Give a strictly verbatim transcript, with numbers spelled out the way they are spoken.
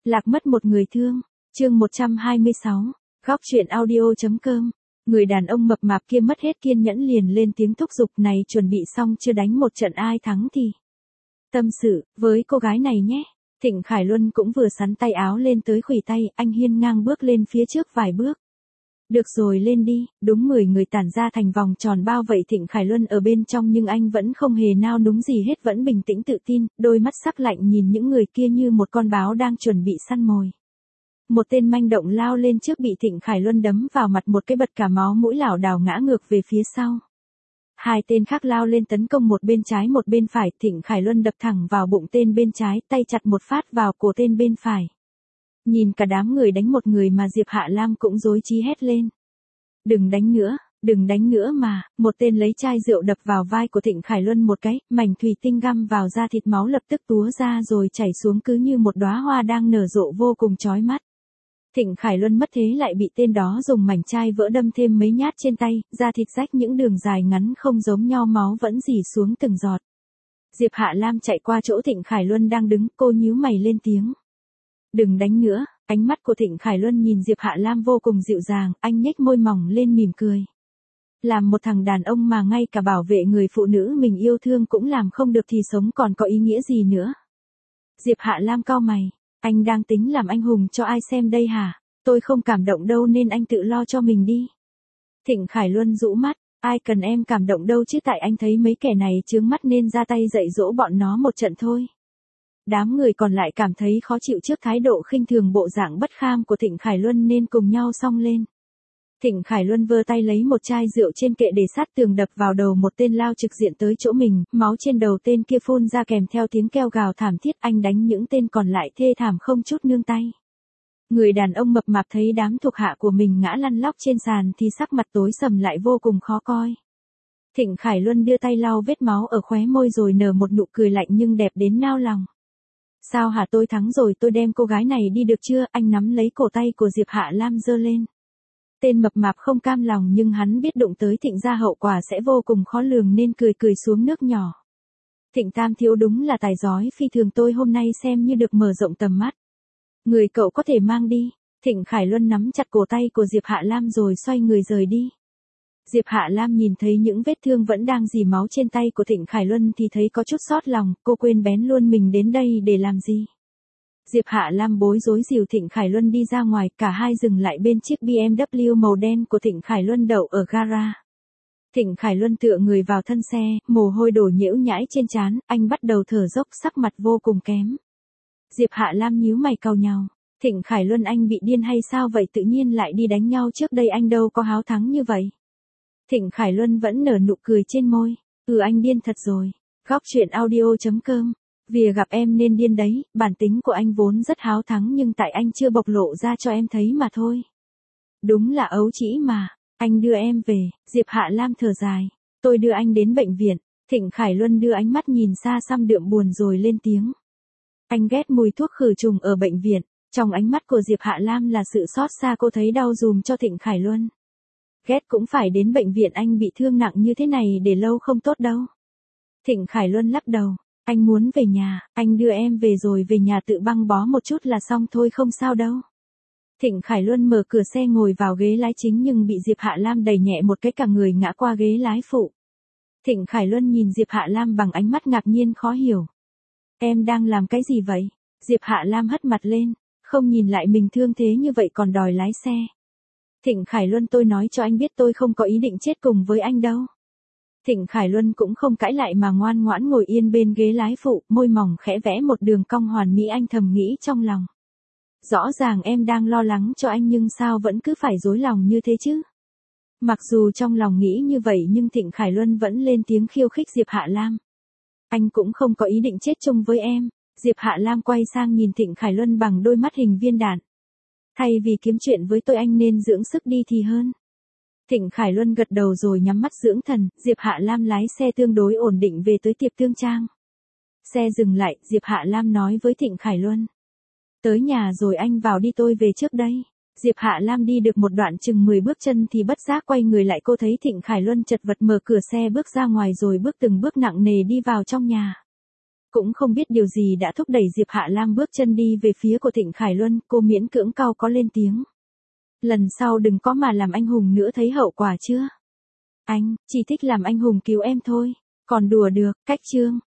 Lạc mất một người thương. Chương một trăm hai mươi sáu. Góc truyện audio.com. Người đàn ông mập mạp kia mất hết kiên nhẫn liền lên tiếng thúc giục này, chuẩn bị xong chưa, đánh một trận ai thắng thì tâm sự với cô gái này nhé. Thịnh Khải Luân cũng vừa sắn tay áo lên tới khuỷu tay, anh hiên ngang bước lên phía trước vài bước. Được rồi, lên đi. Đúng mười người tản ra thành vòng tròn bao vây Thịnh Khải Luân ở bên trong, nhưng anh vẫn không hề nao núng gì hết, vẫn bình tĩnh tự tin, đôi mắt sắc lạnh nhìn những người kia như một con báo đang chuẩn bị săn mồi. Một tên manh động lao lên trước bị Thịnh Khải Luân đấm vào mặt một cái bật cả máu mũi lảo đảo ngã ngược về phía sau. Hai tên khác lao lên tấn công một bên trái một bên phải, Thịnh Khải Luân đập thẳng vào bụng tên bên trái, tay chặt một phát vào cổ tên bên phải. Nhìn cả đám người đánh một người mà Diệp Hạ Lam cũng rối trí hét lên. Đừng đánh nữa, đừng đánh nữa mà. Một tên lấy chai rượu đập vào vai của Thịnh Khải Luân một cái, mảnh thủy tinh găm vào da thịt, máu lập tức túa ra rồi chảy xuống cứ như một đóa hoa đang nở rộ vô cùng chói mắt. Thịnh Khải Luân mất thế lại bị tên đó dùng mảnh chai vỡ đâm thêm mấy nhát trên tay, da thịt rách những đường dài ngắn không giống nhau, máu vẫn rỉ xuống từng giọt. Diệp Hạ Lam chạy qua chỗ Thịnh Khải Luân đang đứng, cô nhíu mày lên tiếng. Đừng đánh nữa. Ánh mắt của Thịnh Khải Luân nhìn Diệp Hạ Lam vô cùng dịu dàng, anh nhếch môi mỏng lên mỉm cười. Làm một thằng đàn ông mà ngay cả bảo vệ người phụ nữ mình yêu thương cũng làm không được thì sống còn có ý nghĩa gì nữa. Diệp Hạ Lam cau mày, anh đang tính làm anh hùng cho ai xem đây hả? Tôi không cảm động đâu nên anh tự lo cho mình đi. Thịnh Khải Luân rũ mắt, ai cần em cảm động đâu chứ, tại anh thấy mấy kẻ này chướng mắt nên ra tay dạy dỗ bọn nó một trận thôi. Đám người còn lại cảm thấy khó chịu trước thái độ khinh thường bộ dạng bất kham của Thịnh Khải Luân nên cùng nhau xông lên. Thịnh Khải Luân vơ tay lấy một chai rượu trên kệ để sát tường đập vào đầu một tên lao trực diện tới chỗ mình, máu trên đầu tên kia phun ra kèm theo tiếng kêu gào thảm thiết, anh đánh những tên còn lại thê thảm không chút nương tay. Người đàn ông mập mạp thấy đám thuộc hạ của mình ngã lăn lóc trên sàn thì sắc mặt tối sầm lại vô cùng khó coi. Thịnh Khải Luân đưa tay lau vết máu ở khóe môi rồi nở một nụ cười lạnh nhưng đẹp đến nao lòng. Sao hả, tôi thắng rồi, tôi đem cô gái này đi được chưa? Anh nắm lấy cổ tay của Diệp Hạ Lam giơ lên. Tên mập mạp không cam lòng nhưng hắn biết đụng tới Thịnh gia hậu quả sẽ vô cùng khó lường nên cười cười xuống nước nhỏ. Thịnh tam thiếu đúng là tài giói phi thường, tôi hôm nay xem như được mở rộng tầm mắt. Người cậu có thể mang đi. Thịnh Khải Luân nắm chặt cổ tay của Diệp Hạ Lam rồi xoay người rời đi. Diệp Hạ Lam nhìn thấy những vết thương vẫn đang rỉ máu trên tay của Thịnh Khải Luân thì thấy có chút xót lòng, cô quên bén luôn mình đến đây để làm gì. Diệp Hạ Lam bối rối dìu Thịnh Khải Luân đi ra ngoài, cả hai dừng lại bên chiếc bê em vê màu đen của Thịnh Khải Luân đậu ở gara. Thịnh Khải Luân tựa người vào thân xe, mồ hôi đổ nhễu nhãi trên trán, anh bắt đầu thở dốc, sắc mặt vô cùng kém. Diệp Hạ Lam nhíu mày cau nhàu. Thịnh Khải Luân, anh bị điên hay sao vậy, tự nhiên lại đi đánh nhau, trước đây anh đâu có háo thắng như vậy. Thịnh Khải Luân vẫn nở nụ cười trên môi. Ừ, anh điên thật rồi. Góc truyện audio.com. Vì gặp em nên điên đấy, bản tính của anh vốn rất háo thắng nhưng tại anh chưa bộc lộ ra cho em thấy mà thôi. Đúng là ấu trĩ mà. Anh đưa em về. Diệp Hạ Lam thở dài. Tôi đưa anh đến bệnh viện. Thịnh Khải Luân đưa ánh mắt nhìn xa xăm đượm buồn rồi lên tiếng. Anh ghét mùi thuốc khử trùng ở bệnh viện. Trong ánh mắt của Diệp Hạ Lam là sự xót xa, cô thấy đau dùm cho Thịnh Khải Luân. Ghét cũng phải đến bệnh viện, anh bị thương nặng như thế này để lâu không tốt đâu. Thịnh Khải Luân lắc đầu. Anh muốn về nhà, anh đưa em về rồi về nhà tự băng bó một chút là xong thôi, không sao đâu. Thịnh Khải Luân mở cửa xe ngồi vào ghế lái chính nhưng bị Diệp Hạ Lam đẩy nhẹ một cái, cả người ngã qua ghế lái phụ. Thịnh Khải Luân nhìn Diệp Hạ Lam bằng ánh mắt ngạc nhiên khó hiểu. Em đang làm cái gì vậy? Diệp Hạ Lam hất mặt lên, không nhìn lại mình thương thế như vậy còn đòi lái xe. Thịnh Khải Luân, tôi nói cho anh biết tôi không có ý định chết cùng với anh đâu. Thịnh Khải Luân cũng không cãi lại mà ngoan ngoãn ngồi yên bên ghế lái phụ, môi mỏng khẽ vẽ một đường cong hoàn mỹ, anh thầm nghĩ trong lòng. Rõ ràng em đang lo lắng cho anh nhưng sao vẫn cứ phải dối lòng như thế chứ? Mặc dù trong lòng nghĩ như vậy nhưng Thịnh Khải Luân vẫn lên tiếng khiêu khích Diệp Hạ Lam. Anh cũng không có ý định chết chung với em. Diệp Hạ Lam quay sang nhìn Thịnh Khải Luân bằng đôi mắt hình viên đạn. Thay vì kiếm chuyện với tôi anh nên dưỡng sức đi thì hơn. Thịnh Khải Luân gật đầu rồi nhắm mắt dưỡng thần, Diệp Hạ Lam lái xe tương đối ổn định về tới tiệm thương trang. Xe dừng lại, Diệp Hạ Lam nói với Thịnh Khải Luân. Tới nhà rồi anh vào đi, tôi về trước đây. Diệp Hạ Lam đi được một đoạn chừng mười bước chân thì bất giác quay người lại, cô thấy Thịnh Khải Luân chật vật mở cửa xe bước ra ngoài rồi bước từng bước nặng nề đi vào trong nhà. Cũng không biết điều gì đã thúc đẩy Diệp Hạ Lam bước chân đi về phía của Thịnh Khải Luân, cô miễn cưỡng cau có lên tiếng. Lần sau đừng có mà làm anh hùng nữa thấy hậu quả chưa? Anh, chỉ thích làm anh hùng cứu em thôi, còn đùa được, cách chương.